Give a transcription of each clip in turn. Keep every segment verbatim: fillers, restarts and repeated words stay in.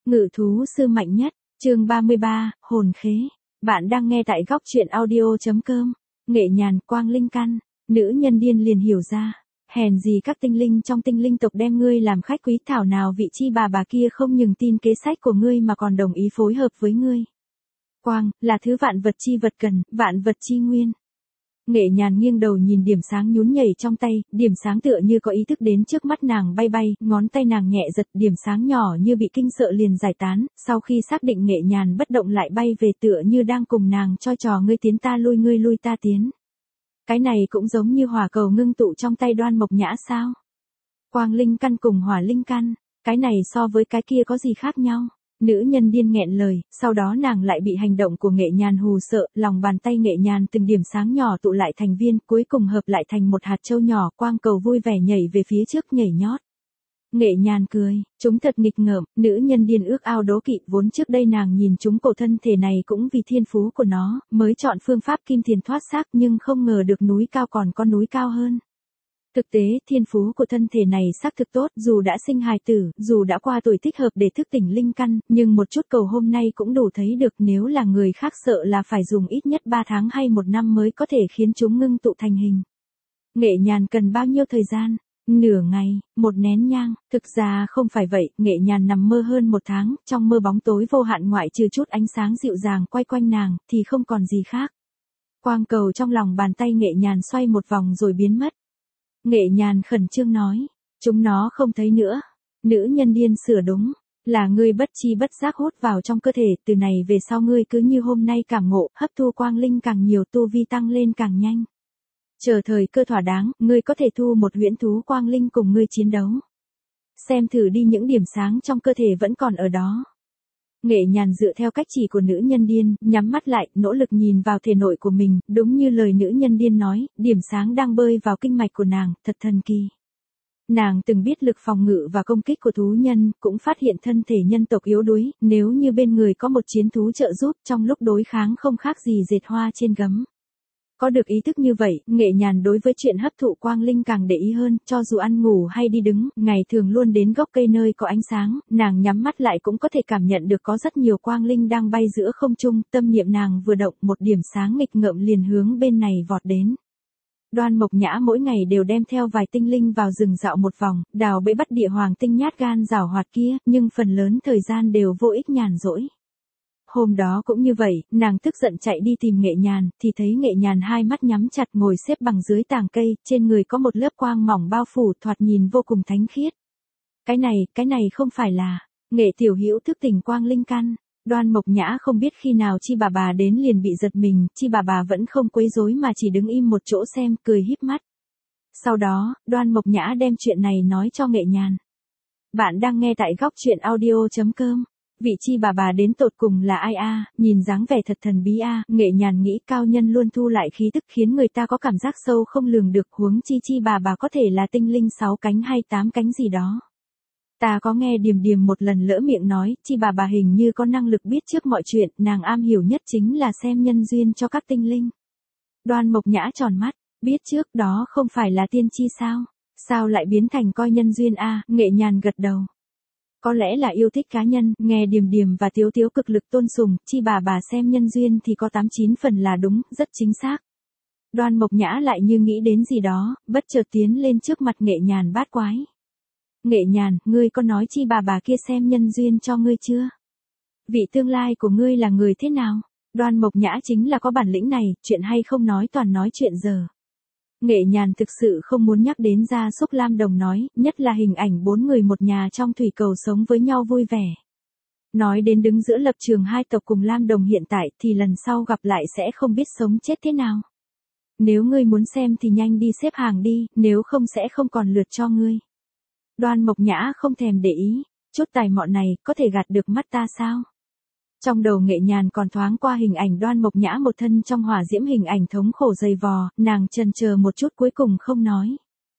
Ngự thú sư mạnh nhất, chương ba mươi ba, hồn khế. Bạn đang nghe tại góc truyện audio.com. Nghệ nhàn, quang linh căn. Nữ nhân điên liền hiểu ra. Hèn gì các tinh linh trong tinh linh tộc đem ngươi làm khách quý, thảo nào vị chi bà bà kia không nhường tin kế sách của ngươi mà còn đồng ý phối hợp với ngươi. Quang, là thứ vạn vật chi vật cần, vạn vật chi nguyên. Nghệ nhàn nghiêng đầu nhìn điểm sáng nhún nhảy trong tay, điểm sáng tựa như có ý thức đến trước mắt nàng bay bay, ngón tay nàng nhẹ giật, điểm sáng nhỏ như bị kinh sợ liền giải tán, sau khi xác định Nghệ nhàn bất động lại bay về tựa như đang cùng nàng choi trò ngươi tiến ta lui ngươi lui ta tiến. Cái này cũng giống như hỏa cầu ngưng tụ trong tay Đoan Mộc Nhã sao? Quang linh căn cùng hỏa linh căn, cái này so với cái kia có gì khác nhau? Nữ nhân điên nghẹn lời, sau đó nàng lại bị hành động của Nghệ nhàn hù sợ, lòng bàn tay Nghệ nhàn từng điểm sáng nhỏ tụ lại thành viên, cuối cùng hợp lại thành một hạt châu nhỏ, quang cầu vui vẻ nhảy về phía trước nhảy nhót. Nghệ nhàn cười, chúng thật nghịch ngợm, nữ nhân điên ước ao đố kỵ, vốn trước đây nàng nhìn chúng cổ thân thể này cũng vì thiên phú của nó, mới chọn phương pháp kim thiền thoát xác, nhưng không ngờ được núi cao còn có núi cao hơn. Thực tế, thiên phú của thân thể này xác thực tốt, dù đã sinh hài tử, dù đã qua tuổi thích hợp để thức tỉnh linh căn, nhưng một chút cầu hôm nay cũng đủ thấy được, nếu là người khác sợ là phải dùng ít nhất ba tháng hay một năm mới có thể khiến chúng ngưng tụ thành hình. Nghệ nhàn cần bao nhiêu thời gian? Nửa ngày, một nén nhang, thực ra không phải vậy, Nghệ nhàn nằm mơ hơn một tháng, trong mơ bóng tối vô hạn ngoại trừ chút ánh sáng dịu dàng quay quanh nàng, thì không còn gì khác. Quang cầu trong lòng bàn tay Nghệ nhàn xoay một vòng rồi biến mất. Nghệ nhàn khẩn trương nói, chúng nó không thấy nữa. Nữ nhân điên sửa đúng, là ngươi bất chi bất giác hút vào trong cơ thể, từ này về sau ngươi cứ như hôm nay cảm ngộ, hấp thu quang linh càng nhiều, tu vi tăng lên càng nhanh. Chờ thời cơ thỏa đáng, ngươi có thể thu một huyễn thú quang linh cùng ngươi chiến đấu. Xem thử đi, những điểm sáng trong cơ thể vẫn còn ở đó. Nghệ nhàn dựa theo cách chỉ của nữ nhân điên, nhắm mắt lại, nỗ lực nhìn vào thể nội của mình, đúng như lời nữ nhân điên nói, điểm sáng đang bơi vào kinh mạch của nàng, thật thần kỳ. Nàng từng biết lực phòng ngự và công kích của thú nhân, cũng phát hiện thân thể nhân tộc yếu đuối, nếu như bên người có một chiến thú trợ giúp trong lúc đối kháng không khác gì dệt hoa trên gấm. Có được ý thức như vậy, Nghệ nhàn đối với chuyện hấp thụ quang linh càng để ý hơn, cho dù ăn ngủ hay đi đứng, ngày thường luôn đến gốc cây nơi có ánh sáng, nàng nhắm mắt lại cũng có thể cảm nhận được có rất nhiều quang linh đang bay giữa không trung, tâm niệm nàng vừa động, một điểm sáng nghịch ngợm liền hướng bên này vọt đến. Đoan Mộc Nhã mỗi ngày đều đem theo vài tinh linh vào rừng dạo một vòng, đào bẫy bắt địa hoàng tinh nhát gan giảo hoạt kia, nhưng phần lớn thời gian đều vô ích nhàn rỗi. Hôm đó cũng như vậy, nàng tức giận chạy đi tìm Nghệ nhàn, thì thấy Nghệ nhàn hai mắt nhắm chặt ngồi xếp bằng dưới tàng cây, trên người có một lớp quang mỏng bao phủ, thoạt nhìn vô cùng thánh khiết. Cái này, cái này không phải là, Nghệ tiểu hữu thức tỉnh quang linh căn. Đoan Mộc Nhã không biết khi nào chi bà bà đến liền bị giật mình, chi bà bà vẫn không quấy rối mà chỉ đứng im một chỗ xem, cười híp mắt. Sau đó, Đoan Mộc Nhã đem chuyện này nói cho Nghệ nhàn. Bạn đang nghe tại góc truyện audio.com. Vị chi bà bà đến tột cùng là ai a? Nhìn dáng vẻ thật thần bí a. Nghệ nhàn nghĩ cao nhân luôn thu lại khí tức khiến người ta có cảm giác sâu không lường được, huống chi chi bà bà có thể là tinh linh sáu cánh hay tám cánh gì đó. Ta có nghe Điềm Điềm một lần lỡ miệng nói, chi bà bà hình như có năng lực biết trước mọi chuyện, nàng am hiểu nhất chính là xem nhân duyên cho các tinh linh. Đoan Mộc Nhã tròn mắt, biết trước đó không phải là tiên tri sao? Sao lại biến thành coi nhân duyên a? Nghệ nhàn gật đầu. Có lẽ là yêu thích cá nhân, nghe Điềm Điềm và Tiếu Tiếu cực lực tôn sùng, chi bà bà xem nhân duyên thì có tám chín phần là đúng, rất chính xác. Đoan Mộc Nhã lại như nghĩ đến gì đó, bất chợt tiến lên trước mặt Nghệ nhàn bát quái. Nghệ nhàn, ngươi có nói chi bà bà kia xem nhân duyên cho ngươi chưa? Vị tương lai của ngươi là người thế nào? Đoan Mộc Nhã chính là có bản lĩnh này, chuyện hay không nói toàn nói chuyện giờ. Nghệ nhàn thực sự không muốn nhắc đến gia súc Lam Đồng nói, nhất là hình ảnh bốn người một nhà trong thủy cầu sống với nhau vui vẻ. Nói đến đứng giữa lập trường hai tộc cùng Lam Đồng hiện tại thì lần sau gặp lại sẽ không biết sống chết thế nào. Nếu ngươi muốn xem thì nhanh đi xếp hàng đi, nếu không sẽ không còn lượt cho ngươi. Đoan Mộc Nhã không thèm để ý, chút tài mọn này có thể gạt được mắt ta sao? Trong đầu Nghệ nhàn còn thoáng qua hình ảnh Đoan Mộc Nhã một thân trong hỏa diễm, hình ảnh thống khổ dày vò, nàng chần chờ một chút cuối cùng không nói.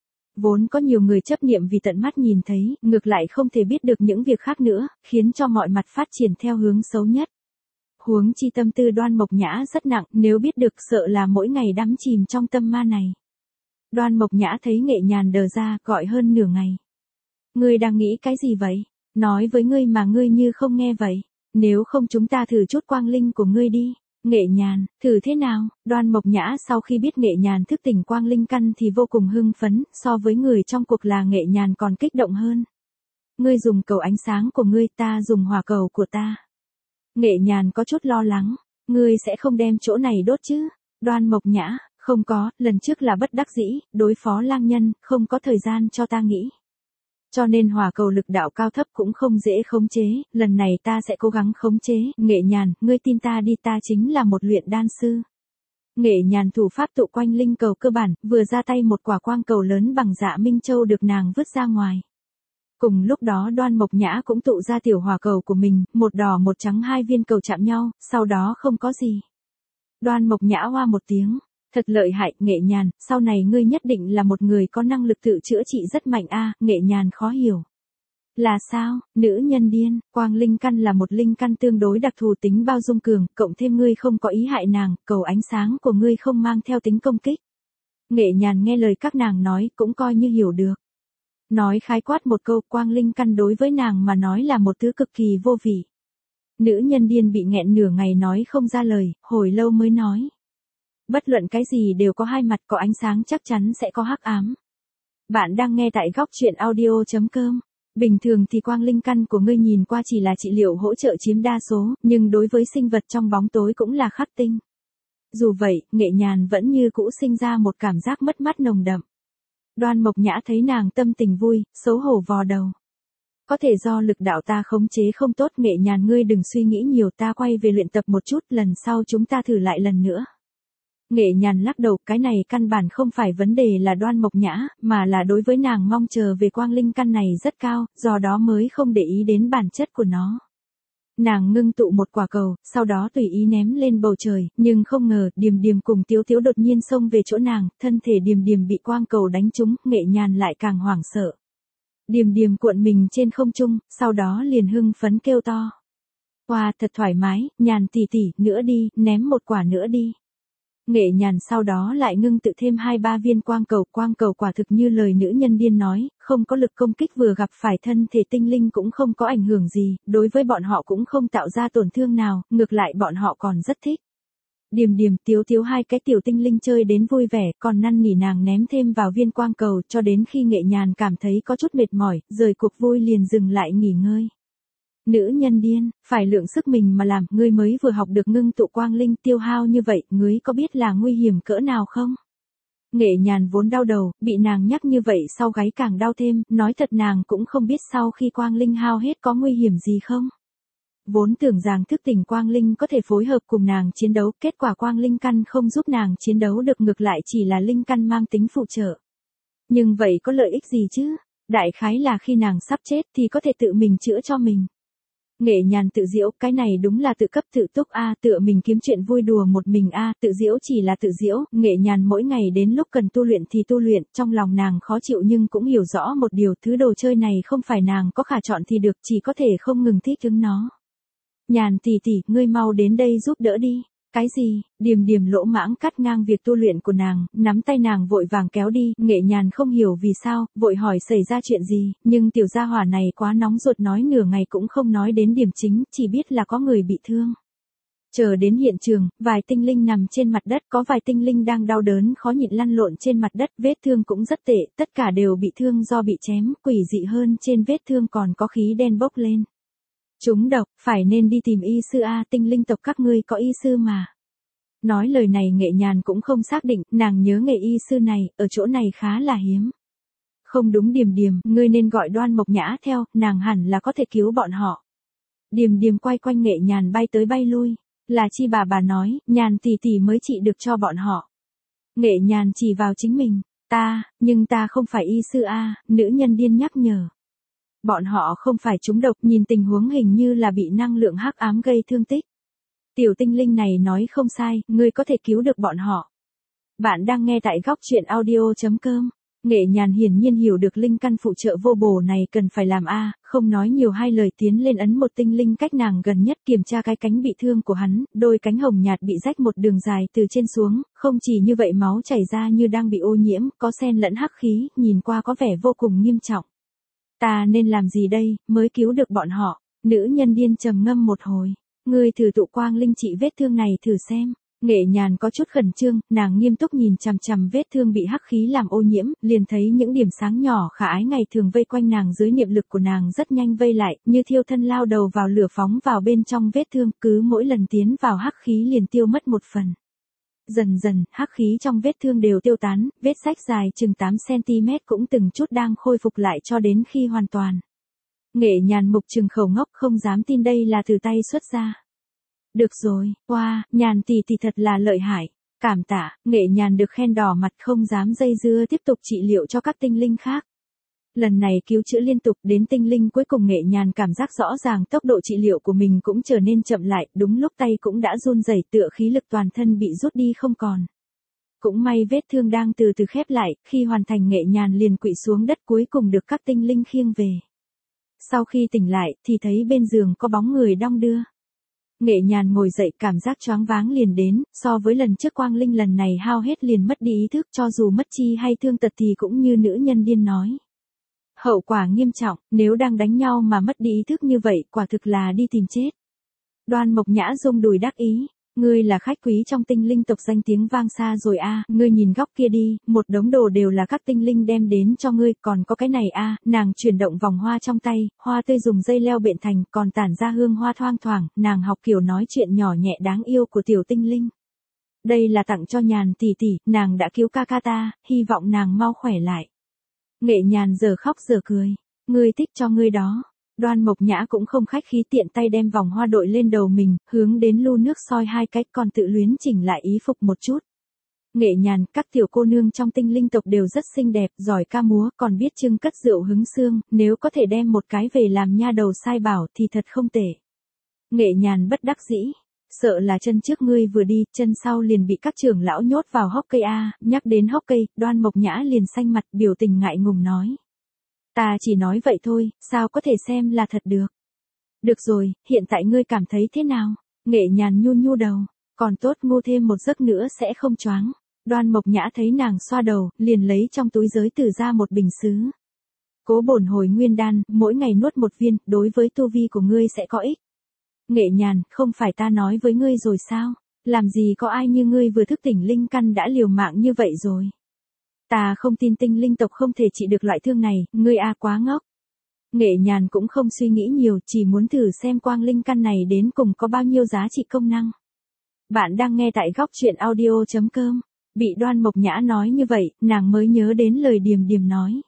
Vốn có nhiều người chấp niệm vì tận mắt nhìn thấy, ngược lại không thể biết được những việc khác nữa, khiến cho mọi mặt phát triển theo hướng xấu nhất. Huống chi tâm tư Đoan Mộc Nhã rất nặng, nếu biết được sợ là mỗi ngày đắm chìm trong tâm ma này. Đoan Mộc Nhã thấy Nghệ nhàn đờ ra, gọi hơn nửa ngày. Ngươi đang nghĩ cái gì vậy? Nói với ngươi mà ngươi như không nghe vậy. Nếu không chúng ta thử chút quang linh của ngươi đi. Nghệ Nhàn, thử thế nào? Đoan Mộc Nhã sau khi biết Nghệ Nhàn thức tỉnh quang linh căn thì vô cùng hưng phấn, so với người trong cuộc là Nghệ Nhàn còn kích động hơn. Ngươi dùng cầu ánh sáng của ngươi, ta dùng hỏa cầu của ta. Nghệ Nhàn có chút lo lắng, ngươi sẽ không đem chỗ này đốt chứ? Đoan Mộc Nhã, không có, lần trước là bất đắc dĩ, đối phó lang nhân, không có thời gian cho ta nghĩ. Cho nên hỏa cầu lực đạo cao thấp cũng không dễ khống chế, lần này ta sẽ cố gắng khống chế. Nghệ Nhàn, ngươi tin ta đi, ta chính là một luyện đan sư. Nghệ Nhàn thủ pháp tụ quanh linh cầu cơ bản, vừa ra tay một quả quang cầu lớn bằng Dạ Minh Châu được nàng vứt ra ngoài. Cùng lúc đó Đoan Mộc Nhã cũng tụ ra tiểu hỏa cầu của mình, một đỏ một trắng hai viên cầu chạm nhau, sau đó không có gì. Đoan Mộc Nhã hoa một tiếng, thật lợi hại, Nghệ Nhàn, sau này ngươi nhất định là một người có năng lực tự chữa trị rất mạnh a. Nghệ Nhàn khó hiểu. Là sao? Nữ nhân điên, quang linh căn là một linh căn tương đối đặc thù, tính bao dung cường, cộng thêm ngươi không có ý hại nàng, cầu ánh sáng của ngươi không mang theo tính công kích. Nghệ Nhàn nghe lời các nàng nói, cũng coi như hiểu được. Nói khái quát một câu, quang linh căn đối với nàng mà nói là một thứ cực kỳ vô vị. Nữ nhân điên bị nghẹn nửa ngày nói không ra lời, hồi lâu mới nói. Bất luận cái gì đều có hai mặt, có ánh sáng chắc chắn sẽ có hắc ám. Bạn đang nghe tại góc truyện audio chấm com. Bình thường thì quang linh căn của ngươi nhìn qua chỉ là trị liệu hỗ trợ chiếm đa số, nhưng đối với sinh vật trong bóng tối cũng là khắc tinh. Dù vậy, Nghệ Nhàn vẫn như cũ sinh ra một cảm giác mất mát nồng đậm. Đoan Mộc Nhã thấy nàng tâm tình vui, xấu hổ vò đầu. Có thể do lực đạo ta khống chế không tốt. Nghệ Nhàn, ngươi đừng suy nghĩ nhiều, ta quay về luyện tập một chút, lần sau chúng ta thử lại lần nữa. Nghệ Nhàn lắc đầu, cái này căn bản không phải vấn đề là Đoan Mộc Nhã, mà là đối với nàng mong chờ về quang linh căn này rất cao, do đó mới không để ý đến bản chất của nó. Nàng ngưng tụ một quả cầu, sau đó tùy ý ném lên bầu trời, nhưng không ngờ, Điềm Điềm cùng Tiếu Tiếu đột nhiên xông về chỗ nàng, thân thể Điềm Điềm bị quang cầu đánh trúng, Nghệ Nhàn lại càng hoảng sợ. Điềm Điềm cuộn mình trên không trung, sau đó liền hưng phấn kêu to. Wow, thật thoải mái, Nhàn tỷ tỷ, nữa đi, ném một quả nữa đi. Nghệ Nhàn sau đó lại ngưng tự thêm hai ba viên quang cầu, quang cầu quả thực như lời nữ nhân điên nói, không có lực công kích, vừa gặp phải thân thể tinh linh cũng không có ảnh hưởng gì, đối với bọn họ cũng không tạo ra tổn thương nào, ngược lại bọn họ còn rất thích. Điềm Điềm, Tiếu Tiếu hai cái tiểu tinh linh chơi đến vui vẻ, còn năn nỉ nàng ném thêm vào viên quang cầu, cho đến khi Nghệ Nhàn cảm thấy có chút mệt mỏi, rời cuộc vui liền dừng lại nghỉ ngơi. Nữ nhân điên, phải lượng sức mình mà làm, ngươi mới vừa học được ngưng tụ quang linh, tiêu hao như vậy, ngươi có biết là nguy hiểm cỡ nào không? Nghệ Nhàn vốn đau đầu, bị nàng nhắc như vậy sau gáy càng đau thêm, nói thật nàng cũng không biết sau khi quang linh hao hết có nguy hiểm gì không. Vốn tưởng rằng thức tỉnh quang linh có thể phối hợp cùng nàng chiến đấu, kết quả quang linh căn không giúp nàng chiến đấu được, ngược lại chỉ là linh căn mang tính phụ trợ. Nhưng vậy có lợi ích gì chứ? Đại khái là khi nàng sắp chết thì có thể tự mình chữa cho mình. Nghệ Nhàn tự giễu, cái này đúng là tự cấp tự túc a, tự mình kiếm chuyện vui đùa một mình a, tự giễu chỉ là tự giễu. Nghệ Nhàn mỗi ngày đến lúc cần tu luyện thì tu luyện, trong lòng nàng khó chịu nhưng cũng hiểu rõ một điều, thứ đồ chơi này không phải nàng có khả chọn thì được, chỉ có thể không ngừng thích ứng nó. Nhàn tỷ tỷ, ngươi mau đến đây giúp đỡ đi. Cái gì? Điềm Điềm lỗ mãng cắt ngang việc tu luyện của nàng, nắm tay nàng vội vàng kéo đi, Nghệ Nhàn không hiểu vì sao, vội hỏi xảy ra chuyện gì, nhưng tiểu gia hỏa này quá nóng ruột, nói nửa ngày cũng không nói đến điểm chính, chỉ biết là có người bị thương. Chờ đến hiện trường, vài tinh linh nằm trên mặt đất, có vài tinh linh đang đau đớn khó nhịn lăn lộn trên mặt đất, vết thương cũng rất tệ, tất cả đều bị thương do bị chém, quỷ dị hơn trên vết thương còn có khí đen bốc lên. Chúng độc, phải nên đi tìm y sư a, tinh linh tộc các ngươi có y sư mà. Nói lời này Nghệ Nhàn cũng không xác định, nàng nhớ nghề y sư này, ở chỗ này khá là hiếm. Không đúng Điềm Điềm, ngươi nên gọi Đoan Mộc Nhã theo, nàng hẳn là có thể cứu bọn họ. Điềm Điềm quay quanh Nghệ Nhàn bay tới bay lui, là chi bà bà nói, Nhàn tỷ tỷ mới trị được cho bọn họ. Nghệ Nhàn chỉ vào chính mình, ta, nhưng ta không phải y sư a, nữ nhân điên nhắc nhở. Bọn họ không phải trúng độc, nhìn tình huống hình như là bị năng lượng hắc ám gây thương tích. Tiểu tinh linh này nói không sai, ngươi có thể cứu được bọn họ. Bạn đang nghe tại góc truyện audio chấm com. Nghệ Nhàn hiển nhiên hiểu được linh căn phụ trợ vô bổ này cần phải làm a, không nói nhiều hai lời tiến lên ấn một tinh linh cách nàng gần nhất kiểm tra cái cánh bị thương của hắn, đôi cánh hồng nhạt bị rách một đường dài từ trên xuống, không chỉ như vậy máu chảy ra như đang bị ô nhiễm, có xen lẫn hắc khí, nhìn qua có vẻ vô cùng nghiêm trọng. Ta nên làm gì đây, mới cứu được bọn họ? Nữ nhân điên trầm ngâm một hồi. Ngươi thử tụ quang linh trị vết thương này thử xem. Nghệ Nhàn có chút khẩn trương, nàng nghiêm túc nhìn chằm chằm vết thương bị hắc khí làm ô nhiễm, liền thấy những điểm sáng nhỏ khả ái ngày thường vây quanh nàng dưới niệm lực của nàng rất nhanh vây lại, như thiêu thân lao đầu vào lửa phóng vào bên trong vết thương, cứ mỗi lần tiến vào hắc khí liền tiêu mất một phần. Dần dần, hắc khí trong vết thương đều tiêu tán, vết rách dài chừng tám xăng-ti-mét cũng từng chút đang khôi phục lại cho đến khi hoàn toàn. Nghệ Nhàn mục trừng khẩu ngốc không dám tin đây là từ tay xuất ra. Được rồi, wow, Nhàn tỷ tỷ thật là lợi hại. Cảm tạ, Nghệ Nhàn được khen đỏ mặt không dám dây dưa tiếp tục trị liệu cho các tinh linh khác. Lần này cứu chữa liên tục đến tinh linh cuối cùng Nghệ Nhàn cảm giác rõ ràng tốc độ trị liệu của mình cũng trở nên chậm lại, đúng lúc tay cũng đã run rẩy tựa khí lực toàn thân bị rút đi không còn. Cũng may vết thương đang từ từ khép lại, khi hoàn thành Nghệ Nhàn liền quỵ xuống đất cuối cùng được các tinh linh khiêng về. Sau khi tỉnh lại thì thấy bên giường có bóng người đong đưa. Nghệ Nhàn ngồi dậy cảm giác choáng váng liền đến, so với lần trước quang linh lần này hao hết liền mất đi ý thức cho dù mất chi hay thương tật thì cũng như nữ nhân điên nói. Hậu quả nghiêm trọng, nếu đang đánh nhau mà mất đi ý thức như vậy quả thực là đi tìm chết. Đoan Mộc Nhã rung đùi đắc ý. Ngươi là khách quý trong tinh linh tộc danh tiếng vang xa rồi a, à, ngươi nhìn góc kia đi, một đống đồ đều là các tinh linh đem đến cho ngươi, còn có cái này a, à, nàng chuyển động vòng hoa trong tay, hoa tươi dùng dây leo bện thành, còn tản ra hương hoa thoang thoảng, nàng học kiểu nói chuyện nhỏ nhẹ đáng yêu của tiểu tinh linh. Đây là tặng cho Nhàn tỷ tỷ, nàng đã cứu ca ca ta, hy vọng nàng mau khỏe lại. Nghệ Nhàn giờ khóc giờ cười, ngươi thích cho ngươi đó. Đoan Mộc Nhã cũng không khách khí tiện tay đem vòng hoa đội lên đầu mình, hướng đến lu nước soi hai cách còn tự luyến chỉnh lại ý phục một chút. Nghệ Nhàn, các tiểu cô nương trong tinh linh tộc đều rất xinh đẹp, giỏi ca múa, còn biết trưng cất rượu hứng xương, nếu có thể đem một cái về làm nha đầu sai bảo thì thật không tệ. Nghệ Nhàn bất đắc dĩ, sợ là chân trước ngươi vừa đi, chân sau liền bị các trưởng lão nhốt vào hốc cây a, nhắc đến hốc cây, Đoan Mộc Nhã liền xanh mặt biểu tình ngại ngùng nói. Ta chỉ nói vậy thôi, sao có thể xem là thật được. Được rồi, hiện tại ngươi cảm thấy thế nào? Nghệ Nhàn nhu nhu đầu, còn tốt ngu thêm một giấc nữa sẽ không choáng. Đoan Mộc Nhã thấy nàng xoa đầu, liền lấy trong túi giới tử ra một bình sứ. Cố bổn hồi nguyên đan, mỗi ngày nuốt một viên, đối với tu vi của ngươi sẽ có ích. Nghệ Nhàn, không phải ta nói với ngươi rồi sao? Làm gì có ai như ngươi vừa thức tỉnh linh căn đã liều mạng như vậy rồi. Ta không tin tinh linh tộc không thể trị được loại thương này, ngươi a quá ngốc. Nghệ Nhàn cũng không suy nghĩ nhiều, chỉ muốn thử xem quang linh căn này đến cùng có bao nhiêu giá trị công năng. Bạn đang nghe tại góc truyện audio chấm com. Bị Đoan Mộc Nhã nói như vậy, nàng mới nhớ đến lời Điềm Điềm nói.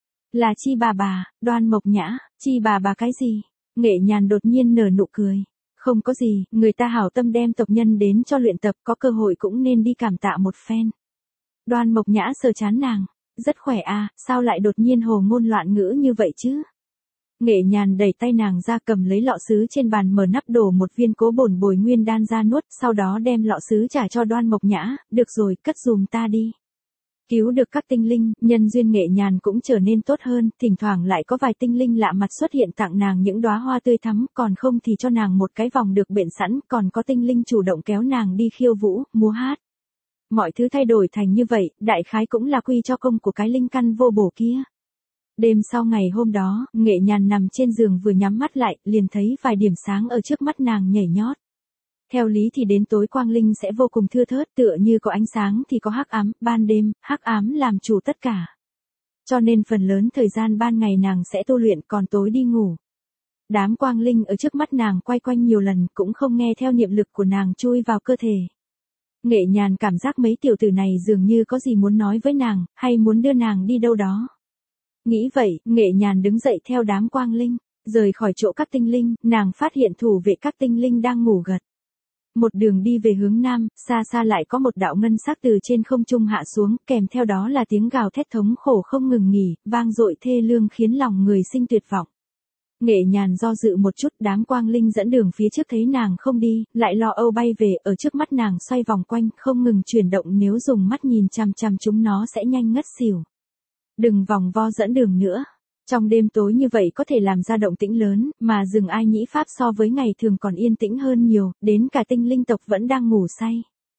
Là Chi bà bà, Đoan Mộc Nhã, Chi bà bà cái gì? Nghệ Nhàn đột nhiên nở nụ cười. Không có gì, người ta hảo tâm đem tộc nhân đến cho luyện tập, có cơ hội cũng nên đi cảm tạ một phen. Đoan Mộc Nhã sờ chán nàng, rất khỏe à, sao lại đột nhiên hồ ngôn loạn ngữ như vậy chứ? Nghệ Nhàn đẩy tay nàng ra cầm lấy lọ sứ trên bàn mở nắp đổ một viên cố bổn bồi nguyên đan ra nuốt, sau đó đem lọ sứ trả cho Đoan Mộc Nhã, được rồi, cất dùm ta đi. Cứu được các tinh linh, nhân duyên Nghệ Nhàn cũng trở nên tốt hơn, thỉnh thoảng lại có vài tinh linh lạ mặt xuất hiện tặng nàng những đóa hoa tươi thắm, còn không thì cho nàng một cái vòng được bện sẵn, còn có tinh linh chủ động kéo nàng đi khiêu vũ, múa hát. Mọi thứ thay đổi thành như vậy, đại khái cũng là quy cho công của cái linh căn vô bổ kia. Đêm sau ngày hôm đó, Nghệ Nhàn nằm trên giường vừa nhắm mắt lại, liền thấy vài điểm sáng ở trước mắt nàng nhảy nhót. Theo lý thì đến tối quang linh sẽ vô cùng thưa thớt, tựa như có ánh sáng thì có hắc ám, ban đêm, hắc ám làm chủ tất cả. Cho nên phần lớn thời gian ban ngày nàng sẽ tu luyện, còn tối đi ngủ. Đám quang linh ở trước mắt nàng quay quanh nhiều lần, cũng không nghe theo niệm lực của nàng chui vào cơ thể. Nghệ Nhàn cảm giác mấy tiểu tử này dường như có gì muốn nói với nàng, hay muốn đưa nàng đi đâu đó. Nghĩ vậy, Nghệ Nhàn đứng dậy theo đám quang linh, rời khỏi chỗ các tinh linh, nàng phát hiện thủ vệ các tinh linh đang ngủ gật. Một đường đi về hướng nam, xa xa lại có một đạo ngân sắc từ trên không trung hạ xuống, kèm theo đó là tiếng gào thét thống khổ không ngừng nghỉ, vang dội thê lương khiến lòng người sinh tuyệt vọng. Nghệ Nhàn do dự một chút, đám quang linh dẫn đường phía trước thấy nàng không đi, lại lo âu bay về, ở trước mắt nàng xoay vòng quanh, không ngừng chuyển động, nếu dùng mắt nhìn chằm chằm chúng nó sẽ nhanh ngất xỉu. Đừng vòng vo dẫn đường nữa. Trong đêm tối như vậy có thể làm ra động tĩnh lớn, mà rừng Ai Nhĩ Pháp so với ngày thường còn yên tĩnh hơn nhiều, đến cả tinh linh tộc vẫn đang ngủ say.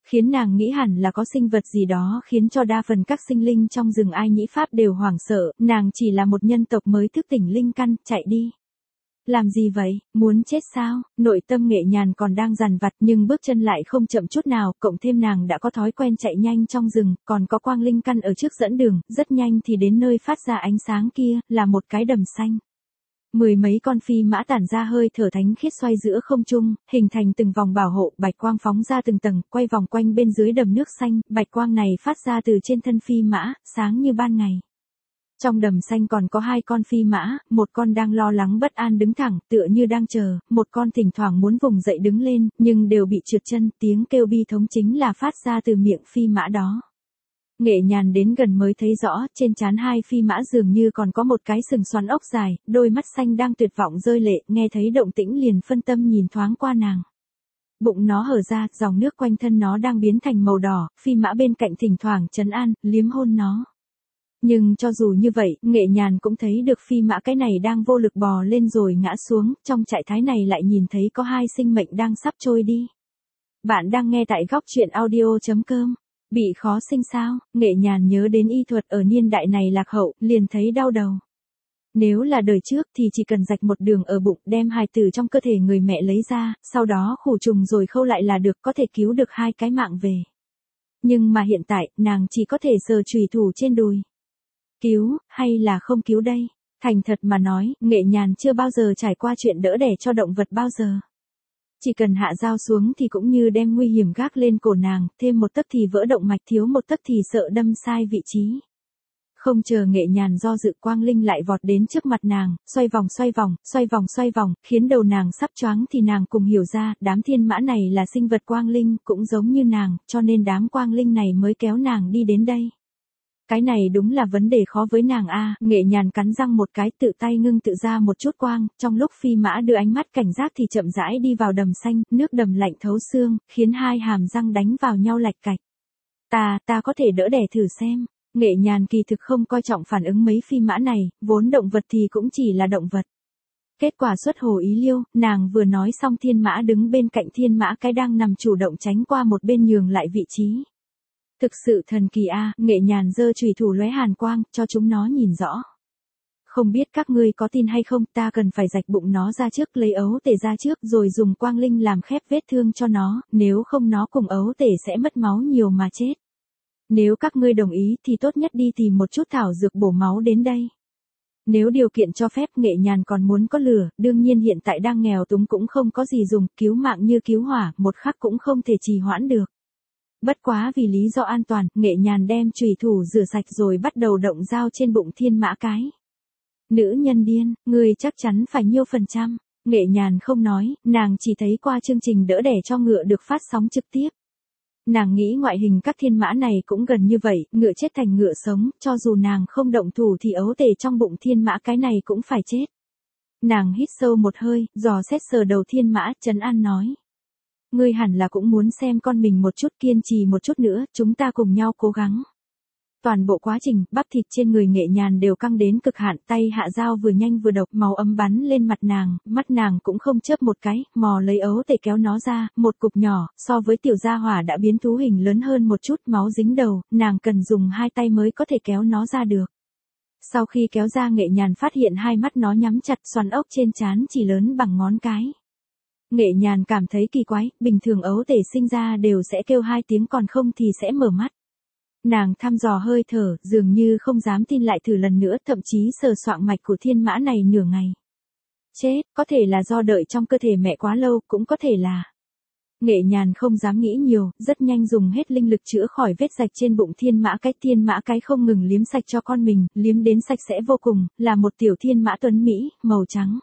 khiến nàng nghĩ hẳn là có sinh vật gì đó khiến cho đa phần các sinh linh trong rừng Ai Nhĩ Pháp đều hoảng sợ, nàng chỉ là một nhân tộc mới thức tỉnh linh căn, chạy đi. Làm gì vậy, muốn chết sao? Nội tâm Nghệ Nhàn còn đang dằn vặt nhưng bước chân lại không chậm chút nào, cộng thêm nàng đã có thói quen chạy nhanh trong rừng, còn có quang linh căn ở trước dẫn đường, rất nhanh thì đến nơi phát ra ánh sáng kia, là một cái đầm xanh. Mười mấy con phi mã tản ra hơi thở thánh khiết xoay giữa không trung, hình thành từng vòng bảo hộ, bạch quang phóng ra từng tầng, quay vòng quanh bên dưới đầm nước xanh, bạch quang này phát ra từ trên thân phi mã, sáng như ban ngày. Trong đầm xanh còn có hai con phi mã, một con đang lo lắng bất an đứng thẳng, tựa như đang chờ, một con thỉnh thoảng muốn vùng dậy đứng lên, nhưng đều bị trượt chân, tiếng kêu bi thống chính là phát ra từ miệng phi mã đó. Nghệ Nhàn đến gần mới thấy rõ, trên trán hai phi mã dường như còn có một cái sừng xoắn ốc dài, đôi mắt xanh đang tuyệt vọng rơi lệ, nghe thấy động tĩnh liền phân tâm nhìn thoáng qua nàng. Bụng nó hở ra, dòng nước quanh thân nó đang biến thành màu đỏ, phi mã bên cạnh thỉnh thoảng trấn an, liếm hôn nó. Nhưng cho dù như vậy, Nghệ Nhàn cũng thấy được phi mã cái này đang vô lực bò lên rồi ngã xuống, trong trạng thái này lại nhìn thấy có hai sinh mệnh đang sắp trôi đi. Bạn đang nghe tại góc truyện audio chấm com. Bị khó sinh sao? Nghệ Nhàn nhớ đến y thuật ở niên đại này lạc hậu, liền thấy đau đầu. Nếu là đời trước thì chỉ cần rạch một đường ở bụng, đem hài tử trong cơ thể người mẹ lấy ra, sau đó khử trùng rồi khâu lại là được, có thể cứu được hai cái mạng về. Nhưng mà hiện tại, nàng chỉ có thể sờ chùy thủ trên đùi. Cứu, hay là không cứu đây? Thành thật mà nói, Nghệ Nhàn chưa bao giờ trải qua chuyện đỡ đẻ cho động vật bao giờ. Chỉ cần hạ dao xuống thì cũng như đem nguy hiểm gác lên cổ nàng, thêm một tấc thì vỡ động mạch, thiếu một tấc thì sợ đâm sai vị trí. Không chờ Nghệ Nhàn do dự, quang linh lại vọt đến trước mặt nàng, xoay vòng xoay vòng, xoay vòng xoay vòng, khiến đầu nàng sắp choáng thì nàng cùng hiểu ra, đám thiên mã này là sinh vật quang linh, cũng giống như nàng, cho nên đám quang linh này mới kéo nàng đi đến đây. Cái này đúng là vấn đề khó với nàng a. Nghệ Nhàn cắn răng một cái, tự tay ngưng tự ra một chút quang, trong lúc phi mã đưa ánh mắt cảnh giác thì chậm rãi đi vào đầm xanh, nước đầm lạnh thấu xương, khiến hai hàm răng đánh vào nhau lạch cạch. Ta, ta có thể đỡ đẻ thử xem. Nghệ Nhàn kỳ thực không coi trọng phản ứng mấy phi mã này, vốn động vật thì cũng chỉ là động vật. Kết quả xuất hồ ý liêu, nàng vừa nói xong thiên mã đứng bên cạnh thiên mã cái đang nằm chủ động tránh qua một bên nhường lại vị trí. Thực sự thần kỳ a. Nghệ Nhàn giơ chùy thủ lóe hàn quang, cho chúng nó nhìn rõ. Không biết các ngươi có tin hay không, ta cần phải rạch bụng nó ra trước, lấy ấu tể ra trước rồi dùng quang linh làm khép vết thương cho nó, nếu không nó cùng ấu tể sẽ mất máu nhiều mà chết. Nếu các ngươi đồng ý thì tốt nhất đi tìm một chút thảo dược bổ máu đến đây. Nếu điều kiện cho phép, Nghệ Nhàn còn muốn có lửa, đương nhiên hiện tại đang nghèo túng cũng không có gì dùng, cứu mạng như cứu hỏa, một khắc cũng không thể trì hoãn được. Bất quá vì lý do an toàn, Nghệ Nhàn đem chùy thủ rửa sạch rồi bắt đầu động dao trên bụng thiên mã cái. Nữ nhân điên, ngươi chắc chắn phải nhiêu phần trăm. Nghệ Nhàn không nói, nàng chỉ thấy qua chương trình đỡ đẻ cho ngựa được phát sóng trực tiếp. Nàng nghĩ ngoại hình các thiên mã này cũng gần như vậy, ngựa chết thành ngựa sống, cho dù nàng không động thủ thì ấu tể trong bụng thiên mã cái này cũng phải chết. Nàng hít sâu một hơi, dò xét sờ đầu thiên mã, trấn an nói. Ngươi hẳn là cũng muốn xem con mình một chút, kiên trì một chút nữa, chúng ta cùng nhau cố gắng. Toàn bộ quá trình, bắp thịt trên người Nghệ Nhàn đều căng đến cực hạn, tay hạ dao vừa nhanh vừa độc, máu ấm bắn lên mặt nàng, mắt nàng cũng không chớp một cái, mò lấy ấu tể kéo nó ra, một cục nhỏ, so với tiểu gia hỏa đã biến thú hình lớn hơn một chút, máu dính đầu, nàng cần dùng hai tay mới có thể kéo nó ra được. Sau khi kéo ra, Nghệ Nhàn phát hiện hai mắt nó nhắm chặt, xoắn ốc trên trán chỉ lớn bằng ngón cái. Nghệ Nhàn cảm thấy kỳ quái, bình thường ấu tể sinh ra đều sẽ kêu hai tiếng, còn không thì sẽ mở mắt. Nàng thăm dò hơi thở, dường như không dám tin, lại thử lần nữa, thậm chí sờ soạng mạch của thiên mã này nửa ngày. Chết, có thể là do đợi trong cơ thể mẹ quá lâu, cũng có thể là. Nghệ Nhàn không dám nghĩ nhiều, rất nhanh dùng hết linh lực chữa khỏi vết rạch trên bụng thiên mã cái. Thiên mã cái không ngừng liếm sạch cho con mình, liếm đến sạch sẽ vô cùng, là một tiểu thiên mã tuấn Mỹ, màu trắng.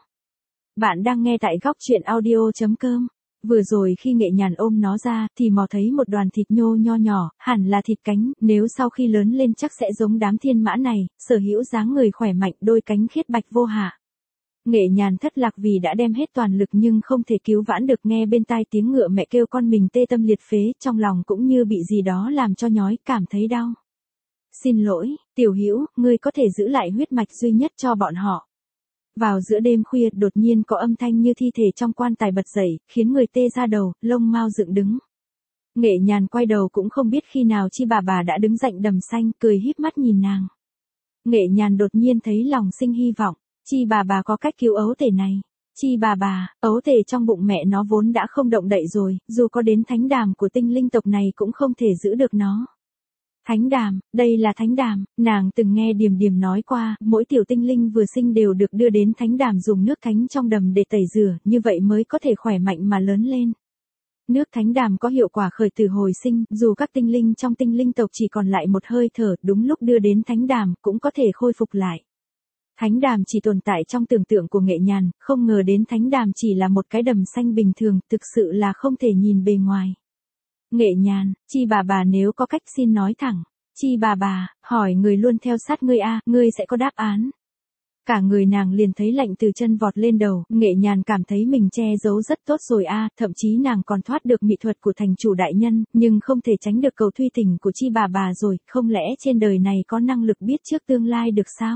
Bạn đang nghe tại góc truyện audio chấm com. Vừa rồi khi Nghệ Nhàn ôm nó ra, thì mò thấy một đoàn thịt nhô nho nhỏ, hẳn là thịt cánh, nếu sau khi lớn lên chắc sẽ giống đám thiên mã này, sở hữu dáng người khỏe mạnh, đôi cánh khiết bạch vô hạ. Nghệ Nhàn thất lạc vì đã đem hết toàn lực nhưng không thể cứu vãn được, nghe bên tai tiếng ngựa mẹ kêu con mình tê tâm liệt phế, trong lòng cũng như bị gì đó làm cho nhói, cảm thấy đau. Xin lỗi, tiểu hữu, ngươi có thể giữ lại huyết mạch duy nhất cho bọn họ. Vào giữa đêm khuya, đột nhiên có âm thanh như thi thể trong quan tài bật dậy, khiến người tê ra đầu, lông mao dựng đứng. Nghệ Nhàn quay đầu cũng không biết khi nào Chi bà bà đã đứng dậy đầm xanh, cười híp mắt nhìn nàng. Nghệ Nhàn đột nhiên thấy lòng sinh hy vọng, Chi bà bà có cách cứu ấu tể này. Chi bà bà, ấu tể trong bụng mẹ nó vốn đã không động đậy rồi, dù có đến thánh đàm của tinh linh tộc này cũng không thể giữ được nó. Thánh đàm, đây là thánh đàm, nàng từng nghe Điềm Điềm nói qua, mỗi tiểu tinh linh vừa sinh đều được đưa đến thánh đàm dùng nước thánh trong đầm để tẩy rửa, như vậy mới có thể khỏe mạnh mà lớn lên. Nước thánh đàm có hiệu quả khởi tử hồi sinh, dù các tinh linh trong tinh linh tộc chỉ còn lại một hơi thở, đúng lúc đưa đến thánh đàm cũng có thể khôi phục lại. Thánh đàm chỉ tồn tại trong tưởng tượng của Nghệ Nhàn, không ngờ đến thánh đàm chỉ là một cái đầm xanh bình thường, thực sự là không thể nhìn bề ngoài. Nghệ Nhàn, Chi bà bà nếu có cách xin nói thẳng. Chi bà bà, hỏi người luôn theo sát ngươi a, ngươi sẽ có đáp án. Cả người nàng liền thấy lạnh từ chân vọt lên đầu, Nghệ Nhàn cảm thấy mình che giấu rất tốt rồi a, thậm chí nàng còn thoát được mỹ thuật của thành chủ đại nhân, nhưng không thể tránh được cầu thuy tình của Chi bà bà rồi, không lẽ trên đời này có năng lực biết trước tương lai được sao?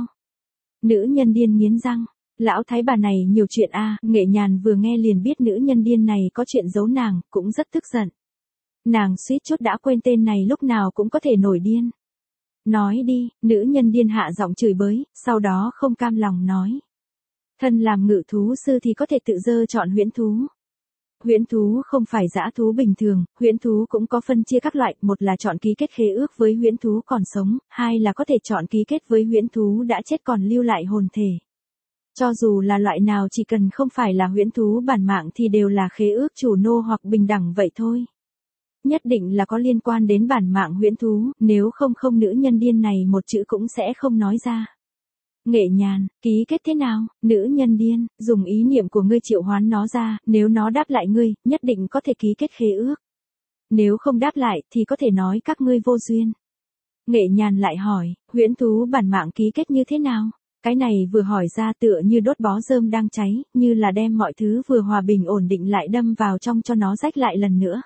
Nữ nhân điên nghiến răng, lão thái bà này nhiều chuyện a, Nghệ Nhàn vừa nghe liền biết nữ nhân điên này có chuyện giấu nàng, cũng rất tức giận. Nàng suýt chút đã quên tên này lúc nào cũng có thể nổi điên. Nói đi, nữ nhân điên hạ giọng chửi bới, sau đó không cam lòng nói. Thân làm ngự thú sư thì có thể tự dơ chọn huyễn thú. Huyễn thú không phải dã thú bình thường, huyễn thú cũng có phân chia các loại, một là chọn ký kết khế ước với huyễn thú còn sống, hai là có thể chọn ký kết với huyễn thú đã chết còn lưu lại hồn thể. Cho dù là loại nào chỉ cần không phải là huyễn thú bản mạng thì đều là khế ước chủ nô hoặc bình đẳng vậy thôi. Nhất định là có liên quan đến bản mạng huyễn thú, nếu không không nữ nhân điên này một chữ cũng sẽ không nói ra. Nghệ Nhàn, ký kết thế nào, nữ nhân điên, dùng ý niệm của ngươi triệu hoán nó ra, nếu nó đáp lại ngươi, nhất định có thể ký kết khế ước. Nếu không đáp lại thì có thể nói các ngươi vô duyên. Nghệ Nhàn lại hỏi, huyễn thú bản mạng ký kết như thế nào? Cái này vừa hỏi ra tựa như đốt bó rơm đang cháy, như là đem mọi thứ vừa hòa bình ổn định lại đâm vào trong cho nó rách lại lần nữa.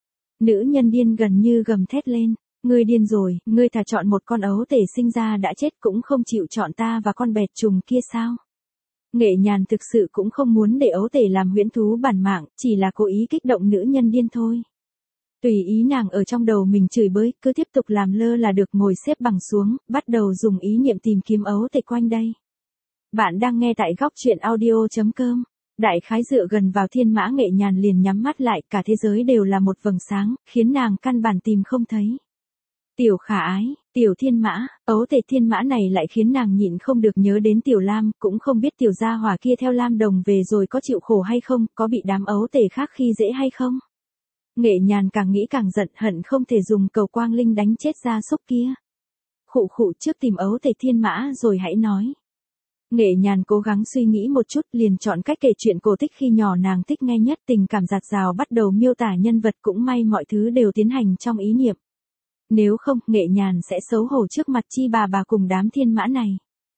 Nữ nhân điên gần như gầm thét lên, ngươi điên rồi, ngươi thà chọn một con ấu tể sinh ra đã chết cũng không chịu chọn ta và con bẹt trùng kia sao? Nghệ Nhàn thực sự cũng không muốn để ấu tể làm huyễn thú bản mạng, chỉ là cố ý kích động nữ nhân điên thôi. Tùy ý nàng ở trong đầu mình chửi bới, cứ tiếp tục làm lơ là được, ngồi xếp bằng xuống, bắt đầu dùng ý niệm tìm kiếm ấu tể quanh đây. Bạn đang nghe tại góc truyện audio chấm com. Đại khái dựa gần vào thiên mã, Nghệ Nhàn liền nhắm mắt lại, cả thế giới đều là một vầng sáng, khiến nàng căn bản tìm không thấy. Tiểu khả ái, tiểu thiên mã, ấu tể thiên mã này lại khiến nàng nhịn không được nhớ đến tiểu Lam, cũng không biết tiểu gia hỏa kia theo Lam Đồng về rồi có chịu khổ hay không, có bị đám ấu tể khác khi dễ hay không. Nghệ Nhàn càng nghĩ càng giận, hận không thể dùng cầu quang linh đánh chết gia súc kia. Khụ khụ, trước tìm ấu tể thiên mã rồi hãy nói. Nghệ Nhàn cố gắng suy nghĩ một chút, liền chọn cách kể chuyện cổ tích khi nhỏ nàng thích nghe nhất, tình cảm dạt dào bắt đầu miêu tả nhân vật, cũng may mọi thứ đều tiến hành trong ý niệm. Nếu không, Nghệ Nhàn sẽ xấu hổ trước mặt Chi bà bà cùng đám thiên mã này.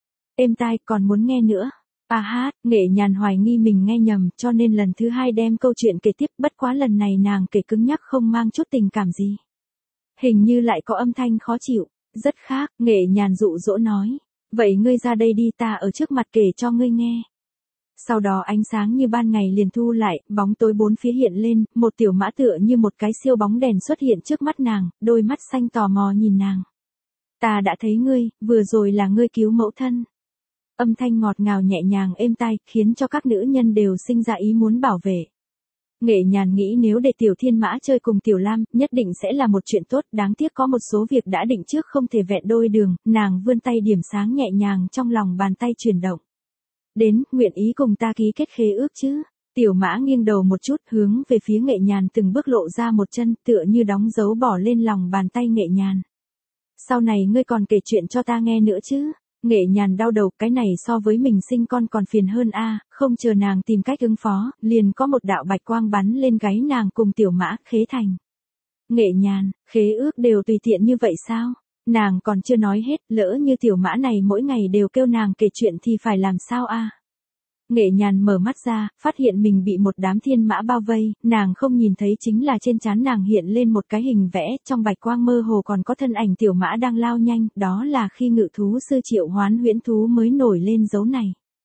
Êm tai, còn muốn nghe nữa. À hát, Nghệ Nhàn hoài nghi mình nghe nhầm, cho nên lần thứ hai đem câu chuyện kể tiếp, bất quá lần này nàng kể cứng nhắc không mang chút tình cảm gì. Hình như lại có âm thanh khó chịu, rất khác, Nghệ Nhàn dụ dỗ nói. Vậy ngươi ra đây đi, ta ở trước mặt kể cho ngươi nghe. Sau đó ánh sáng như ban ngày liền thu lại, bóng tối bốn phía hiện lên, một tiểu mã tựa như một cái siêu bóng đèn xuất hiện trước mắt nàng, đôi mắt xanh tò mò nhìn nàng. Ta đã thấy ngươi, vừa rồi là ngươi cứu mẫu thân. Âm thanh ngọt ngào nhẹ nhàng êm tai, khiến cho các nữ nhân đều sinh ra ý muốn bảo vệ. Nghệ Nhàn nghĩ nếu để tiểu thiên mã chơi cùng tiểu Lam, nhất định sẽ là một chuyện tốt, đáng tiếc có một số việc đã định trước không thể vẹn đôi đường, nàng vươn tay điểm sáng nhẹ nhàng trong lòng bàn tay chuyển động. Đến, nguyện ý cùng ta ký kết khế ước chứ? Tiểu mã nghiêng đầu một chút, hướng về phía Nghệ Nhàn từng bước lộ ra một chân, tựa như đóng dấu bỏ lên lòng bàn tay Nghệ Nhàn. Sau này ngươi còn kể chuyện cho ta nghe nữa chứ? Nghệ Nhàn đau đầu, cái này so với mình sinh con còn phiền hơn a, không chờ nàng tìm cách ứng phó, liền có một đạo bạch quang bắn lên gáy nàng cùng tiểu mã, khế thành. Nghệ Nhàn, khế ước đều tùy tiện như vậy sao? Nàng còn chưa nói hết, lỡ như tiểu mã này mỗi ngày đều kêu nàng kể chuyện thì phải làm sao a? Nghệ Nhàn mở mắt ra, phát hiện mình bị một đám thiên mã bao vây, nàng không nhìn thấy chính là trên trán nàng hiện lên một cái hình vẽ, trong bạch quang mơ hồ còn có thân ảnh tiểu mã đang lao nhanh, đó là khi ngự thú sư triệu hoán huyễn thú mới nổi lên dấu này.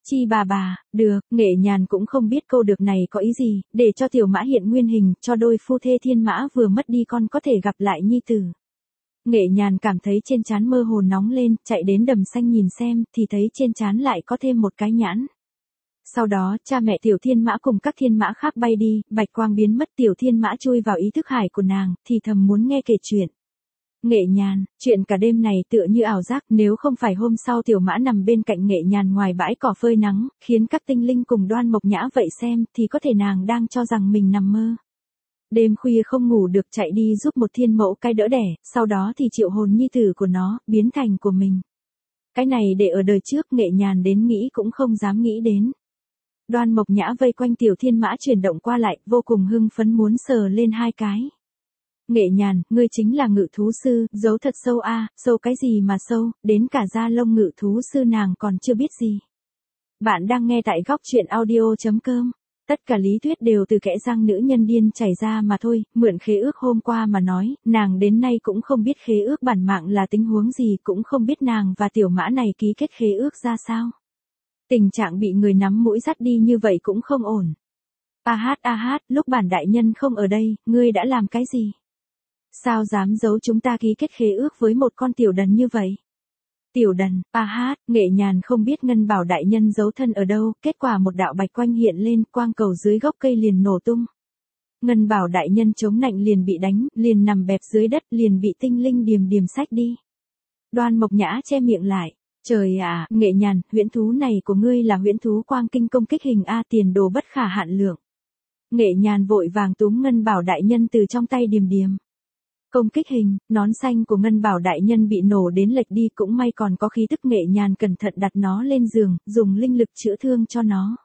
Chi bà bà, được, Nghệ Nhàn cũng không biết câu được này có ý gì, để cho tiểu mã hiện nguyên hình, cho đôi phu thê thiên mã vừa mất đi con có thể gặp lại nhi tử. Nghệ Nhàn cảm thấy trên trán mơ hồ nóng lên, chạy đến đầm xanh nhìn xem, thì thấy trên trán lại có thêm một cái nhãn. Sau đó, cha mẹ tiểu thiên mã cùng các thiên mã khác bay đi, bạch quang biến mất, tiểu thiên mã chui vào ý thức hải của nàng, thì thầm muốn nghe kể chuyện. Nghệ Nhàn, chuyện cả đêm này tựa như ảo giác, nếu không phải hôm sau tiểu mã nằm bên cạnh Nghệ Nhàn ngoài bãi cỏ phơi nắng, khiến các tinh linh cùng Đoan Mộc Nhã vậy xem, thì có thể nàng đang cho rằng mình nằm mơ. Đêm khuya không ngủ được chạy đi giúp một thiên mẫu cái đỡ đẻ, sau đó thì triệu hồn nhi tử của nó, biến thành của mình. Cái này để ở đời trước Nghệ Nhàn đến nghĩ cũng không dám nghĩ đến. Đoan Mộc Nhã vây quanh tiểu thiên mã chuyển động qua lại, vô cùng hưng phấn muốn sờ lên hai cái. Nghệ Nhàn, ngươi chính là ngự thú sư, giấu thật sâu a, à, sâu cái gì mà sâu, đến cả da lông ngự thú sư nàng còn chưa biết gì. Bạn đang nghe tại góc truyện audio chấm com. Tất cả lý thuyết đều từ kẽ răng nữ nhân điên chảy ra mà thôi, mượn khế ước hôm qua mà nói, nàng đến nay cũng không biết khế ước bản mạng là tình huống gì, cũng không biết nàng và tiểu mã này ký kết khế ước ra sao. Tình trạng bị người nắm mũi dắt đi như vậy cũng không ổn. A hát a hát, lúc bản đại nhân không ở đây, ngươi đã làm cái gì? Sao dám giấu chúng ta ký kết khế ước với một con tiểu đần như vậy? Tiểu đần, a hát, Nghệ Nhàn không biết Ngân Bảo đại nhân giấu thân ở đâu, kết quả một đạo bạch quanh hiện lên, quang cầu dưới gốc cây liền nổ tung. Ngân Bảo đại nhân chống nạnh liền bị đánh, liền nằm bẹp dưới đất, liền bị tinh linh điềm điềm xách đi. Đoan Mộc Nhã che miệng lại. Trời ạ, Nghệ Nhàn, huyễn thú này của ngươi là huyễn thú quang kinh công kích hình A, tiền đồ bất khả hạn lượng. Nghệ Nhàn vội vàng túm Ngân Bảo đại nhân từ trong tay điềm điềm. Công kích hình, nón xanh của Ngân Bảo đại nhân bị nổ đến lệch đi, cũng may còn có khí tức. Nghệ Nhàn cẩn thận đặt nó lên giường, dùng linh lực chữa thương cho nó.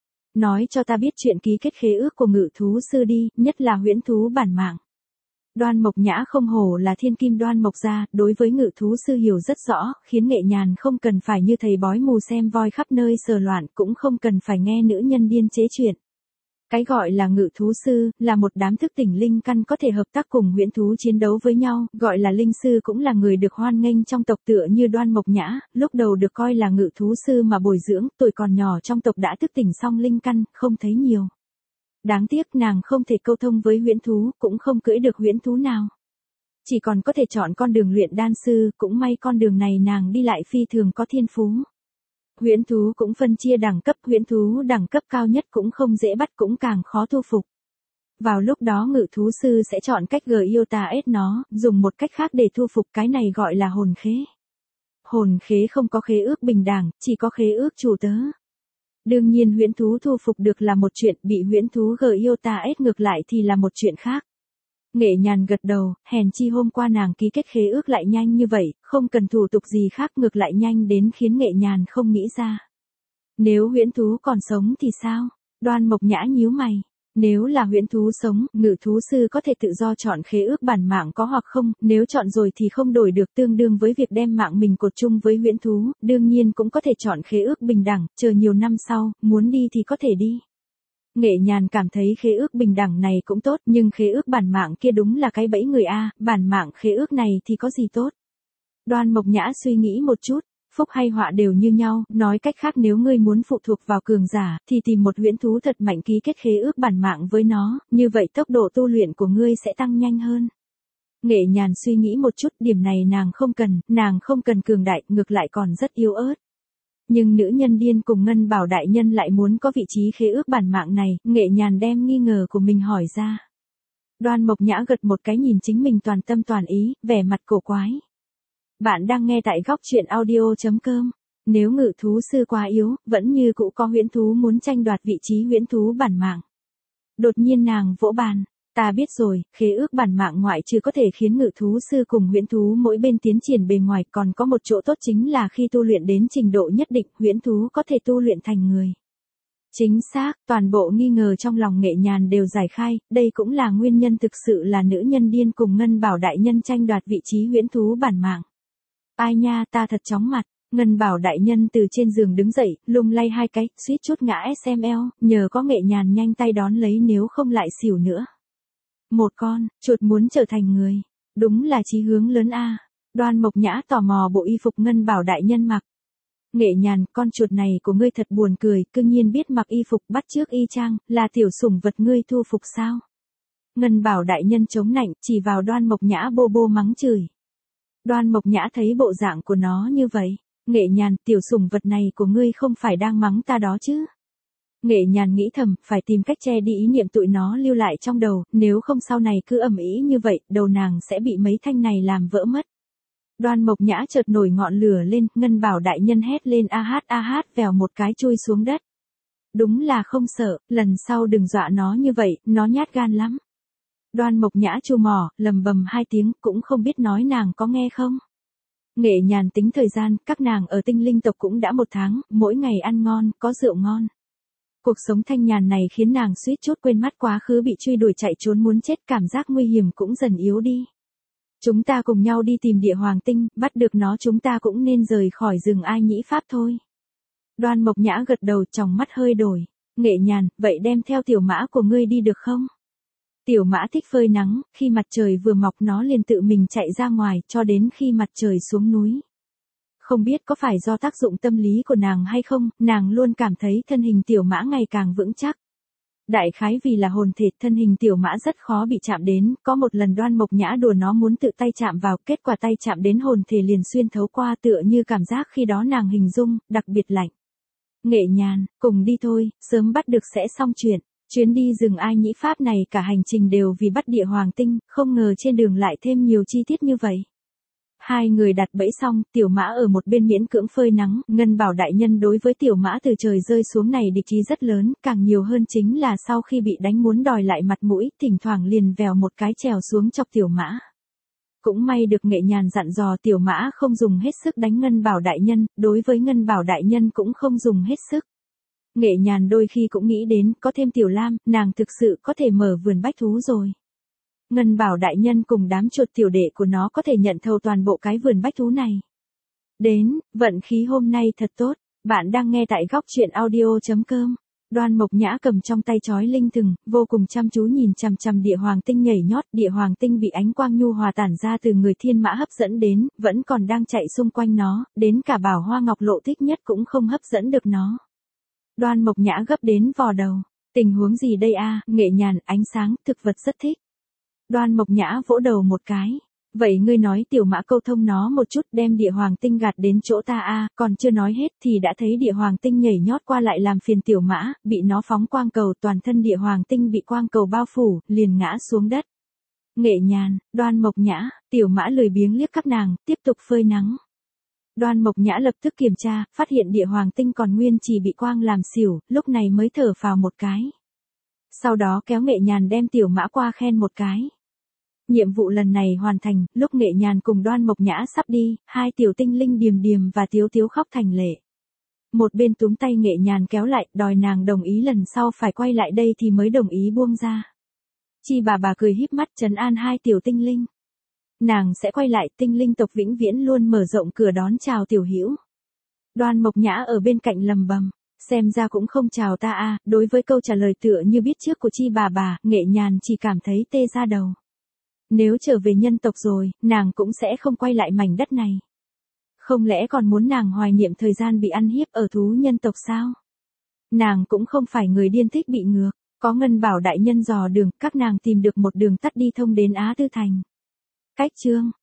Nói cho ta biết chuyện ký kết khế ước của ngự thú sư đi, nhất là huyễn thú bản mạng. Đoan Mộc Nhã không hổ là thiên kim Đoan Mộc gia, đối với ngự thú sư hiểu rất rõ, khiến Nghệ Nhàn không cần phải như thầy bói mù xem voi khắp nơi sờ loạn, cũng không cần phải nghe nữ nhân điên chế chuyện. Cái gọi là ngự thú sư, là một đám thức tỉnh linh căn có thể hợp tác cùng huyễn thú chiến đấu với nhau, gọi là linh sư cũng là người được hoan nghênh trong tộc tựa như Đoan Mộc Nhã, lúc đầu được coi là ngự thú sư mà bồi dưỡng, tuổi còn nhỏ trong tộc đã thức tỉnh xong linh căn, không thấy nhiều. Đáng tiếc nàng không thể câu thông với huyễn thú, cũng không cưỡi được huyễn thú nào. Chỉ còn có thể chọn con đường luyện đan sư, cũng may con đường này nàng đi lại phi thường có thiên phú. Huyễn thú cũng phân chia đẳng cấp, huyễn thú đẳng cấp cao nhất cũng không dễ bắt, cũng càng khó thu phục. Vào lúc đó ngự thú sư sẽ chọn cách gờ yêu tà ết nó, dùng một cách khác để thu phục, cái này gọi là hồn khế. Hồn khế không có khế ước bình đẳng, chỉ có khế ước chủ tớ. Đương nhiên huyễn thú thu phục được là một chuyện, bị huyễn thú gờ yêu tà ết ngược lại thì là một chuyện khác. Nghệ Nhàn gật đầu, hèn chi hôm qua nàng ký kết khế ước lại nhanh như vậy, không cần thủ tục gì khác, ngược lại nhanh đến khiến Nghệ Nhàn không nghĩ ra. Nếu huyễn thú còn sống thì sao? Đoan Mộc Nhã nhíu mày. Nếu là huyễn thú sống, ngự thú sư có thể tự do chọn khế ước bản mạng có hoặc không, nếu chọn rồi thì không đổi được, tương đương với việc đem mạng mình cột chung với huyễn thú, đương nhiên cũng có thể chọn khế ước bình đẳng, chờ nhiều năm sau, muốn đi thì có thể đi. Nghệ Nhàn cảm thấy khế ước bình đẳng này cũng tốt, nhưng khế ước bản mạng kia đúng là cái bẫy người a, bản mạng khế ước này thì có gì tốt. Đoan Mộc Nhã suy nghĩ một chút, phúc hay họa đều như nhau, nói cách khác nếu ngươi muốn phụ thuộc vào cường giả, thì tìm một huyễn thú thật mạnh ký kết khế ước bản mạng với nó, như vậy tốc độ tu luyện của ngươi sẽ tăng nhanh hơn. Nghệ Nhàn suy nghĩ một chút, điểm này nàng không cần, nàng không cần cường đại, ngược lại còn rất yếu ớt. Nhưng nữ nhân điên cùng Ngân Bảo đại nhân lại muốn có vị trí khế ước bản mạng này, Nghệ Nhàn đem nghi ngờ của mình hỏi ra. Đoan Mộc Nhã gật một cái nhìn chính mình toàn tâm toàn ý, vẻ mặt cổ quái. Bạn đang nghe tại góc truyện audio chấm com. Nếu ngự thú sư quá yếu, vẫn như cũ có huyễn thú muốn tranh đoạt vị trí huyễn thú bản mạng. Đột nhiên nàng vỗ bàn. Ta biết rồi, khế ước bản mạng ngoại trừ có thể khiến ngự thú sư cùng huyễn thú mỗi bên tiến triển bề ngoài, còn có một chỗ tốt chính là khi tu luyện đến trình độ nhất định, huyễn thú có thể tu luyện thành người. Chính xác, toàn bộ nghi ngờ trong lòng Nghệ Nhàn đều giải khai, đây cũng là nguyên nhân thực sự là nữ nhân điên cùng Ngân Bảo đại nhân tranh đoạt vị trí huyễn thú bản mạng. Ai nha, ta thật chóng mặt. Ngân Bảo đại nhân từ trên giường đứng dậy, lung lay hai cái, suýt chút ngã ét em lờ, nhờ có Nghệ Nhàn nhanh tay đón lấy nếu không lại xỉu nữa. Một con, chuột muốn trở thành người. Đúng là chí hướng lớn a. Đoan Mộc Nhã tò mò bộ y phục Ngân Bảo đại nhân mặc. Nghệ Nhàn, con chuột này của ngươi thật buồn cười, cương nhiên biết mặc y phục bắt chước y chang, là tiểu sủng vật ngươi thu phục sao? Ngân Bảo đại nhân chống nạnh, chỉ vào Đoan Mộc Nhã bô bô mắng chửi. Đoan Mộc Nhã thấy bộ dạng của nó như vậy, Nghệ Nhàn, tiểu sủng vật này của ngươi không phải đang mắng ta đó chứ? Nghệ Nhàn nghĩ thầm, phải tìm cách che đi ý niệm tụi nó lưu lại trong đầu, nếu không sau này cứ ầm ĩ như vậy, đầu nàng sẽ bị mấy thanh này làm vỡ mất. Đoan Mộc Nhã chợt nổi ngọn lửa lên, Ngân Bảo đại nhân hét lên a hát a hát vèo một cái chui xuống đất. Đúng là không sợ, lần sau đừng dọa nó như vậy, nó nhát gan lắm. Đoan Mộc Nhã chu mỏ, lầm bầm hai tiếng, cũng không biết nói nàng có nghe không. Nghệ Nhàn tính thời gian, các nàng ở Tinh Linh tộc cũng đã một tháng, mỗi ngày ăn ngon, có rượu ngon. Cuộc sống thanh nhàn này khiến nàng suýt chút quên mất quá khứ bị truy đuổi chạy trốn muốn chết, cảm giác nguy hiểm cũng dần yếu đi. Chúng ta cùng nhau đi tìm địa hoàng tinh, bắt được nó chúng ta cũng nên rời khỏi rừng Ai Nhĩ Pháp thôi. Đoan Mộc Nhã gật đầu, tròng mắt hơi đổi. Nghệ Nhàn, vậy đem theo tiểu mã của ngươi đi được không? Tiểu mã thích phơi nắng, khi mặt trời vừa mọc nó liền tự mình chạy ra ngoài, cho đến khi mặt trời xuống núi. Không biết có phải do tác dụng tâm lý của nàng hay không, nàng luôn cảm thấy thân hình tiểu mã ngày càng vững chắc. Đại khái vì là hồn thể, thân hình tiểu mã rất khó bị chạm đến, có một lần Đoan Mộc Nhã đùa nó muốn tự tay chạm vào, kết quả tay chạm đến hồn thể liền xuyên thấu qua, tựa như cảm giác khi đó nàng hình dung, đặc biệt lạnh. Nghệ Nhàn, cùng đi thôi, sớm bắt được sẽ xong chuyện. Chuyến đi rừng Ai Nhĩ Pháp này cả hành trình đều vì bắt địa hoàng tinh, không ngờ trên đường lại thêm nhiều chi tiết như vậy. Hai người đặt bẫy xong, tiểu mã ở một bên miễn cưỡng phơi nắng, Ngân Bảo đại nhân đối với tiểu mã từ trời rơi xuống này địch ý rất lớn, càng nhiều hơn chính là sau khi bị đánh muốn đòi lại mặt mũi, thỉnh thoảng liền vèo một cái trèo xuống chọc tiểu mã. Cũng may được Nghệ Nhàn dặn dò tiểu mã không dùng hết sức đánh Ngân Bảo đại nhân, đối với Ngân Bảo đại nhân cũng không dùng hết sức. Nghệ Nhàn đôi khi cũng nghĩ đến, có thêm Tiểu Lam, nàng thực sự có thể mở vườn bách thú rồi. Ngân Bảo đại nhân cùng đám chuột tiểu đệ của nó có thể nhận thầu toàn bộ cái vườn bách thú này. Đến, vận khí hôm nay thật tốt, bạn đang nghe tại góc truyện audio chấm com. Đoan Mộc Nhã cầm trong tay chói linh thừng, vô cùng chăm chú nhìn chằm chằm địa hoàng tinh nhảy nhót, địa hoàng tinh bị ánh quang nhu hòa tản ra từ người thiên mã hấp dẫn đến, vẫn còn đang chạy xung quanh nó, đến cả Bảo Hoa Ngọc Lộ thích nhất cũng không hấp dẫn được nó. Đoan Mộc Nhã gấp đến vò đầu, tình huống gì đây a? Nghệ Nhàn, ánh sáng, thực vật rất thích. Đoan Mộc Nhã vỗ đầu một cái. Vậy ngươi nói tiểu mã câu thông nó một chút, đem địa hoàng tinh gạt đến chỗ ta a, còn chưa nói hết thì đã thấy địa hoàng tinh nhảy nhót qua lại làm phiền tiểu mã, bị nó phóng quang cầu, toàn thân địa hoàng tinh bị quang cầu bao phủ, liền ngã xuống đất. Nghệ Nhàn, Đoan Mộc Nhã, tiểu mã lười biếng liếc các nàng, tiếp tục phơi nắng. Đoan Mộc Nhã lập tức kiểm tra, phát hiện địa hoàng tinh còn nguyên chỉ bị quang làm xỉu, lúc này mới thở phào một cái. Sau đó kéo Nghệ Nhàn đem tiểu mã qua khen một cái. Nhiệm vụ lần này hoàn thành, lúc Nghệ Nhàn cùng Đoan Mộc Nhã sắp đi, hai tiểu tinh linh Điềm Điềm và Tiếu Tiếu khóc thành lệ. Một bên túm tay Nghệ Nhàn kéo lại, đòi nàng đồng ý lần sau phải quay lại đây thì mới đồng ý buông ra. Chi bà bà cười híp mắt trấn an hai tiểu tinh linh. Nàng sẽ quay lại, tinh linh tộc vĩnh viễn luôn mở rộng cửa đón chào tiểu hữu. Đoan Mộc Nhã ở bên cạnh lầm bầm, xem ra cũng không chào ta a. Đối với câu trả lời tựa như biết trước của Chi bà bà, Nghệ Nhàn chỉ cảm thấy tê da đầu. Nếu trở về nhân tộc rồi, nàng cũng sẽ không quay lại mảnh đất này. Không lẽ còn muốn nàng hoài niệm thời gian bị ăn hiếp ở thú nhân tộc sao? Nàng cũng không phải người điên thích bị ngược, có Ngân Bảo đại nhân dò đường, các nàng tìm được một đường tắt đi thông đến Á Tư Thành. Cách chương